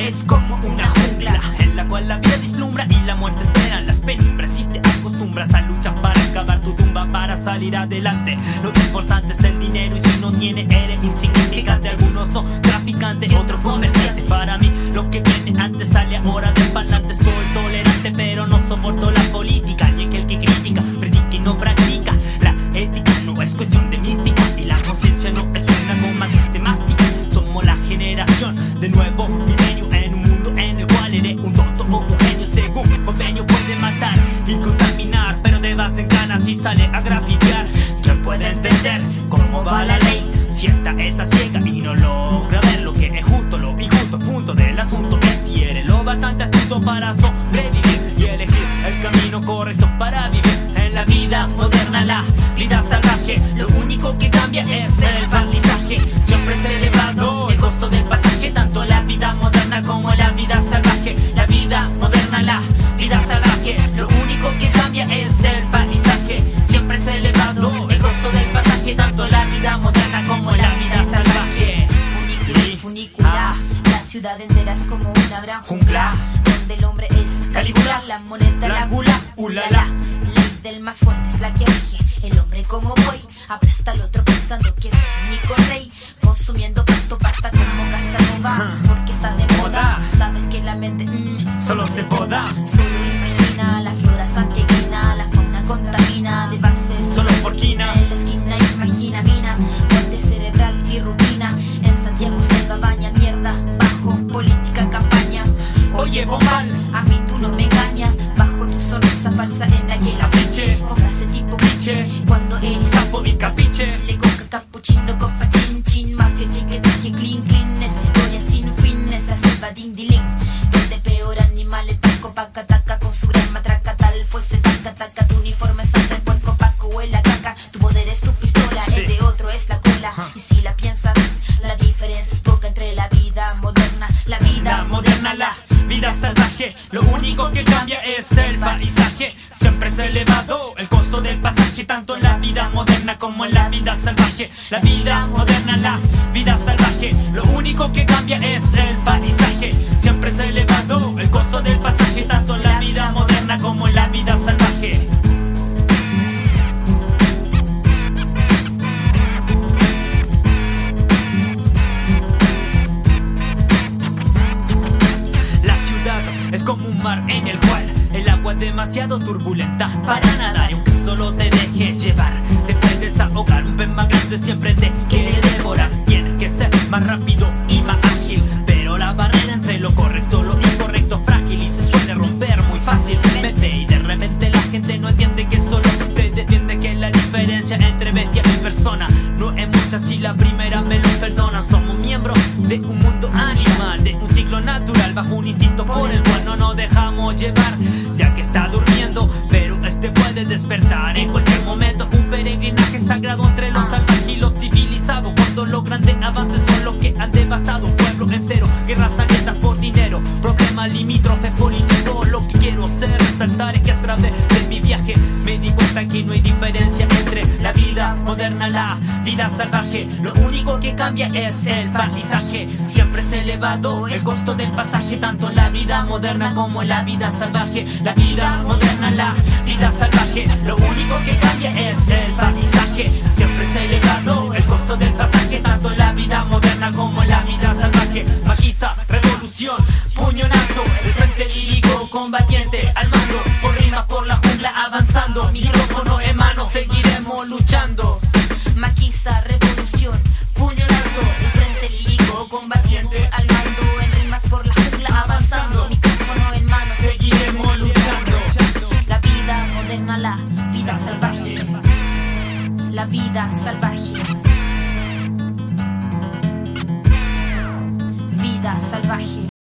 es como una jungla en la cual la vida vislumbra y la muerte espera en las penumbras. Si te acostumbras a luchar para acabar tu tumba, para salir adelante, lo importante es el dinero, y si no tiene eres insignificante. Algunos son traficantes, otros comerciantes. Para mí lo que viene antes sale ahora del parlante. Soy tolerante pero no soporto la política, ni aquel que critica, predica y no practica. La ética no es cuestión de mística, y la conciencia no es una goma que se mastica. Somos la generación del nuevo milenio, en un mundo en el cual eres un tonto o un genio. Según convenio puede matar y contaminar, pero te vas en ganas si sale a grafitear. ¿Quién puede entender cómo va la ley? Si esta está ciega y no logra ver lo que es justo, lo injusto. Punto del asunto es si eres lo bastante astuto para sobrevivir y elegir el camino correcto para vivir en la vida moderna, la vida salvaje. Lo único que cambia es el paisaje, siempre celebrando el costo del pasaje, tanto la vida moderna como la vida salvaje. La vida moderna, la vida salvaje. Lo único que cambia es el paisaje, siempre celebrando el costo del pasaje, tanto la vida moderna como la vida salvaje. Funícula, la ciudad entera es como una gran jungla, donde el hombre es Calígula, la moneda, la gula, ulala. Ley del más fuerte es la que rige, el hombre como buey aplasta al otro pensando que es el único rey, consumiendo pasto, pasta como Casanova, porque está de moda. Sabes que la mente solo se poda. Solo imagina la flora santiaguina, la fauna contamina de base solo por quina. En la esquina imagina mina, muerte cerebral y rutina. En Santiago selva baña mierda, bajo política campaña. Oye bombal, a mí tú no me engañas, bajo tu sonrisa falsa en la que la fiche, con frase tipo cliché, cuando eres sapo y capiche. Chile, coca, cappuccino, copa, chin, chin, mafia, chicle, traje, clean, clean. Esta historia sin fin, es la selva dindiling, donde peor animal el paco, paca, taca, con su gran matraca, tal fuese taca, taca, tu uniforme salta el puerco, paco, huele a caca, tu poder es tu pistola, sí. El de otro es la cola, y si la piensas, la diferencia es poca entre la vida moderna, la vida moderna, la vida salvaje. Lo único que cambia es el paisaje, siempre es elevado el costo del pasaje, tanto en la vida moderna como en la vida salvaje. La vida moderna, la vida salvaje. Lo único que cambia es el paisaje, siempre es elevado el costo del pasaje, tanto en la vida moderna como en la vida salvaje. Es como un mar en el cual el agua es demasiado turbulenta para nadar, y aunque solo te deje llevar, te puedes ahogar. Un pez más grande siempre te quiere devorar. Tienes que ser más rápido y más ágil, pero la barrera entre lo correcto, lo incorrecto es frágil y se suele romper muy fácilmente. Y de repente la gente no entiende que solo te defiende, que la diferencia entre bestia y persona no es mucha si la primera me lo perdona. Somos miembros de un mundo animal, de un ciclo natural, bajo un instinto por el cual no nos dejamos llevar, ya que está durmiendo, pero este puede despertar en cualquier momento. Un peregrinaje sagrado entre los salvajes y los civilizados, cuando los grandes avances son los que han devastado un pueblo entero. Guerras sangrientas por dinero, problemas limítrofes por dinero. Lo que quiero hacer resaltar es que a través de mi viaje me di cuenta que no hay diferencia entre la vida moderna, la vida salvaje. Lo único que cambia es el paisaje, siempre es elevado el costo del pasaje, tanto en la vida moderna como en la vida salvaje. La vida moderna, la vida salvaje. Lo único que cambia es el paisaje, siempre es elevado el costo del pasaje, tanto en la vida moderna como en la vida salvaje. Magiza, revolución, puño en alto, el frente lírico combatiente al mando, por rimas por la jungla avanzando, micrófono en mano, seguiremos luchando. Maquiza, revolución, puño en alto, el frente lírico combatiente al mando, en rimas por la jungla avanzando, micrófono en mano, seguiremos luchando. La vida moderna, la vida salvaje, la vida salvaje, vida salvaje.